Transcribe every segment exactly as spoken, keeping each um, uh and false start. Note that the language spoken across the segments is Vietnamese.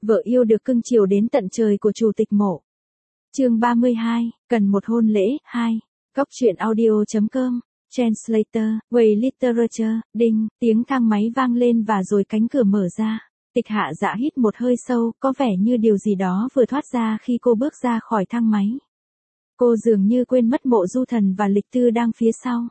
Vợ yêu được cưng chiều đến tận trời của chủ tịch Mộ. Chương ba mươi hai, cần một hôn lễ. Hai. Góc truyện audio.com. Translator, Way Literature, đinh, tiếng thang máy vang lên và rồi cánh cửa mở ra. Tịch Hạ Dạ hít một hơi sâu, có vẻ như điều gì đó vừa thoát ra khi cô bước ra khỏi thang máy. Cô dường như quên mất Mộ Du Thần và Lịch Tư đang phía sau.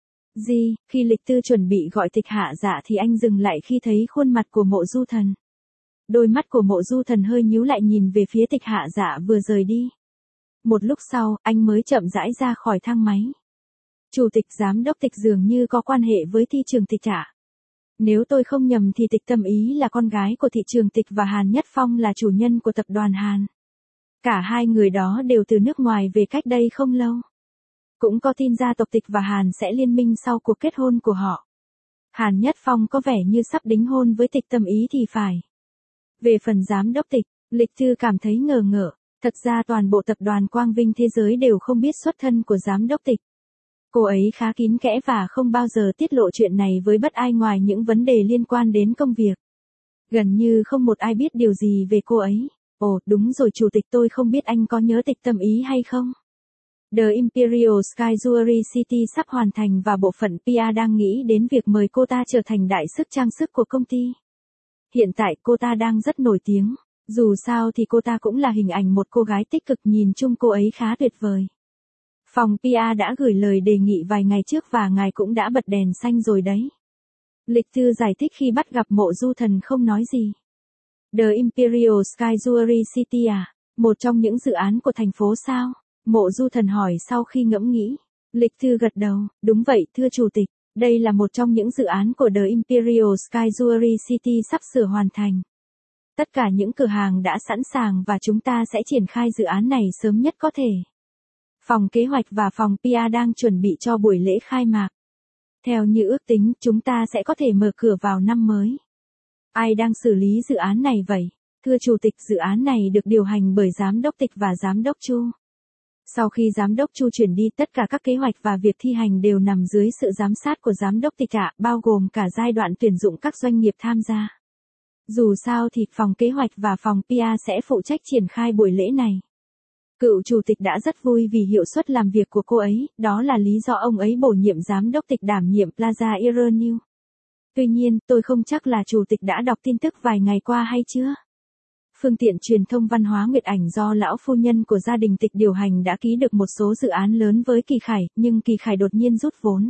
Gì, khi Lịch Tư chuẩn bị gọi Tịch Hạ Dạ thì anh dừng lại khi thấy khuôn mặt của Mộ Du Thần. Đôi mắt của Mộ Du Thần hơi nhíu lại nhìn về phía Tịch Hạ Dạ vừa rời đi. Một lúc sau, anh mới chậm rãi ra khỏi thang máy. Chủ tịch giám đốc Tịch dường như có quan hệ với thị trường Tịch ạ. Nếu tôi không nhầm thì Tịch Tâm Ý là con gái của thị trường Tịch và Hàn Nhất Phong là chủ nhân của tập đoàn Hàn. Cả hai người đó đều từ nước ngoài về cách đây không lâu. Cũng có tin gia tộc Tịch và Hàn sẽ liên minh sau cuộc kết hôn của họ. Hàn Nhất Phong có vẻ như sắp đính hôn với Tịch Tâm Ý thì phải. Về phần giám đốc Tịch, Lịch Tư cảm thấy ngờ ngợ. Thật ra toàn bộ tập đoàn Quang Vinh Thế Giới đều không biết xuất thân của giám đốc Tịch. Cô ấy khá kín kẽ và không bao giờ tiết lộ chuyện này với bất ai ngoài những vấn đề liên quan đến công việc. Gần như không một ai biết điều gì về cô ấy. Ồ, đúng rồi chủ tịch, tôi không biết anh có nhớ Tịch Tâm Ý hay không? The Imperial Sky Jewelry City sắp hoàn thành và bộ phận pê e đang nghĩ đến việc mời cô ta trở thành đại sứ trang sức của công ty. Hiện tại cô ta đang rất nổi tiếng. Dù sao thì cô ta cũng là hình ảnh một cô gái tích cực, nhìn chung cô ấy khá tuyệt vời. Phòng pê e đã gửi lời đề nghị vài ngày trước và ngài cũng đã bật đèn xanh rồi đấy. Lịch Tư giải thích khi bắt gặp Mộ Du Thần không nói gì. The Imperial Sky Jewelry City à? Một trong những dự án của thành phố sao? Mộ Du Thần hỏi sau khi ngẫm nghĩ. Lịch Tư gật đầu, đúng vậy thưa chủ tịch. Đây là một trong những dự án của The Imperial Sky Jewelry City sắp sửa hoàn thành. Tất cả những cửa hàng đã sẵn sàng và chúng ta sẽ triển khai dự án này sớm nhất có thể. Phòng kế hoạch và phòng pê e đang chuẩn bị cho buổi lễ khai mạc. Theo như ước tính, chúng ta sẽ có thể mở cửa vào năm mới. Ai đang xử lý dự án này vậy? Thưa chủ tịch, dự án này được điều hành bởi giám đốc Tịch và giám đốc Chu. Sau khi giám đốc Chu chuyển đi, tất cả các kế hoạch và việc thi hành đều nằm dưới sự giám sát của giám đốc Tịch ạ, bao gồm cả giai đoạn tuyển dụng các doanh nghiệp tham gia. Dù sao thì phòng kế hoạch và phòng pê e sẽ phụ trách triển khai buổi lễ này. Cựu chủ tịch đã rất vui vì hiệu suất làm việc của cô ấy, đó là lý do ông ấy bổ nhiệm giám đốc Tịch đảm nhiệm Plaza Aeronew. Tuy nhiên, tôi không chắc là chủ tịch đã đọc tin tức vài ngày qua hay chưa. Phương tiện truyền thông văn hóa Nguyệt Ảnh do lão phu nhân của gia đình Tịch điều hành đã ký được một số dự án lớn với Kỳ Khải, nhưng Kỳ Khải đột nhiên rút vốn.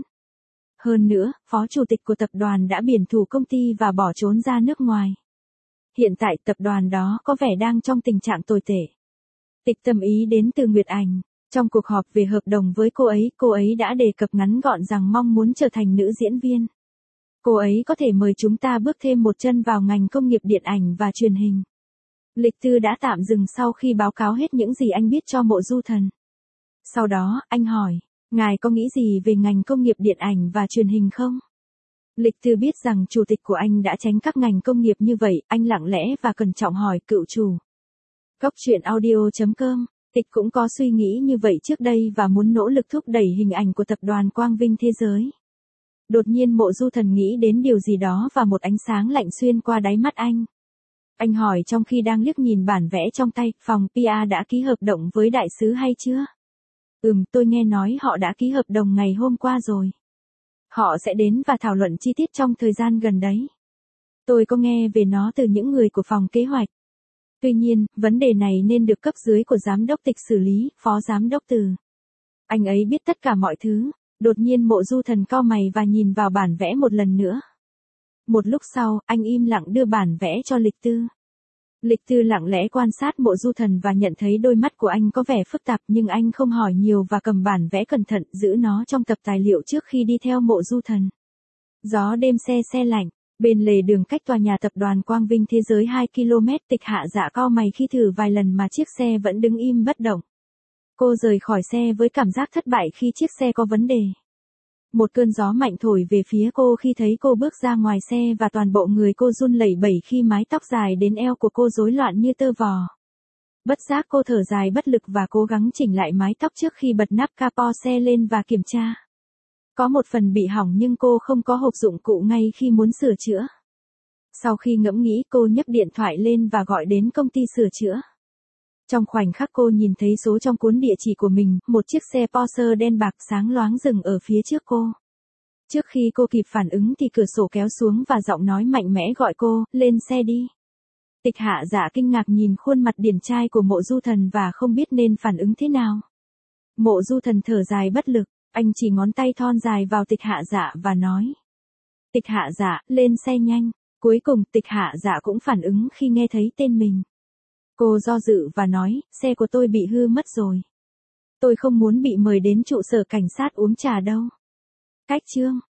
Hơn nữa, phó chủ tịch của tập đoàn đã biển thủ công ty và bỏ trốn ra nước ngoài. Hiện tại tập đoàn đó có vẻ đang trong tình trạng tồi tệ. Tịch Tâm Ý đến từ Nguyệt Ảnh. Trong cuộc họp về hợp đồng với cô ấy, cô ấy đã đề cập ngắn gọn rằng mong muốn trở thành nữ diễn viên. Cô ấy có thể mời chúng ta bước thêm một chân vào ngành công nghiệp điện ảnh và truyền hình. Lịch Tư đã tạm dừng sau khi báo cáo hết những gì anh biết cho Mộ Du Thần. Sau đó, anh hỏi, ngài có nghĩ gì về ngành công nghiệp điện ảnh và truyền hình không? Lịch Tư biết rằng chủ tịch của anh đã tránh các ngành công nghiệp như vậy, anh lặng lẽ và cẩn trọng hỏi cựu chủ. Góc truyện audio.com. Tịch cũng có suy nghĩ như vậy trước đây và muốn nỗ lực thúc đẩy hình ảnh của tập đoàn Quang Vinh Thế Giới. Đột nhiên Mộ Du Thần nghĩ đến điều gì đó và một ánh sáng lạnh xuyên qua đáy mắt anh. Anh hỏi trong khi đang liếc nhìn bản vẽ trong tay, phòng pê e đã ký hợp đồng với đại sứ hay chưa? Ừm, tôi nghe nói họ đã ký hợp đồng ngày hôm qua rồi. Họ sẽ đến và thảo luận chi tiết trong thời gian gần đấy. Tôi có nghe về nó từ những người của phòng kế hoạch. Tuy nhiên, vấn đề này nên được cấp dưới của giám đốc Tịch xử lý, phó giám đốc Từ. Anh ấy biết tất cả mọi thứ. Đột nhiên Mộ Du Thần cau mày và nhìn vào bản vẽ một lần nữa. Một lúc sau, anh im lặng đưa bản vẽ cho Lịch Tư. Lịch Tư lặng lẽ quan sát Mộ Du Thần và nhận thấy đôi mắt của anh có vẻ phức tạp, nhưng anh không hỏi nhiều và cầm bản vẽ cẩn thận, giữ nó trong tập tài liệu trước khi đi theo Mộ Du Thần. Gió đêm se se lạnh, bên lề đường cách tòa nhà tập đoàn Quang Vinh Thế Giới hai ki lô mét. Tịch Hạ Dạ cau mày khi thử vài lần mà chiếc xe vẫn đứng im bất động. Cô rời khỏi xe với cảm giác thất bại khi chiếc xe có vấn đề. Một cơn gió mạnh thổi về phía cô khi thấy cô bước ra ngoài xe và toàn bộ người cô run lẩy bẩy khi mái tóc dài đến eo của cô rối loạn như tơ vò. Bất giác cô thở dài bất lực và cố gắng chỉnh lại mái tóc trước khi bật nắp capo xe lên và kiểm tra. Có một phần bị hỏng nhưng cô không có hộp dụng cụ ngay khi muốn sửa chữa. Sau khi ngẫm nghĩ cô nhấc điện thoại lên và gọi đến công ty sửa chữa. Trong khoảnh khắc cô nhìn thấy số trong cuốn địa chỉ của mình, một chiếc xe Porsche đen bạc sáng loáng dừng ở phía trước cô. Trước khi cô kịp phản ứng thì cửa sổ kéo xuống và giọng nói mạnh mẽ gọi cô, lên xe đi. Tịch Hạ Dạ kinh ngạc nhìn khuôn mặt điển trai của Mộ Du Thần và không biết nên phản ứng thế nào. Mộ Du Thần thở dài bất lực, anh chỉ ngón tay thon dài vào Tịch Hạ Dạ và nói. Tịch Hạ Dạ, lên xe nhanh. Cuối cùng Tịch Hạ Dạ cũng phản ứng khi nghe thấy tên mình. Cô do dự và nói, xe của tôi bị hư mất rồi. Tôi không muốn bị mời đến trụ sở cảnh sát uống trà đâu. Cách chương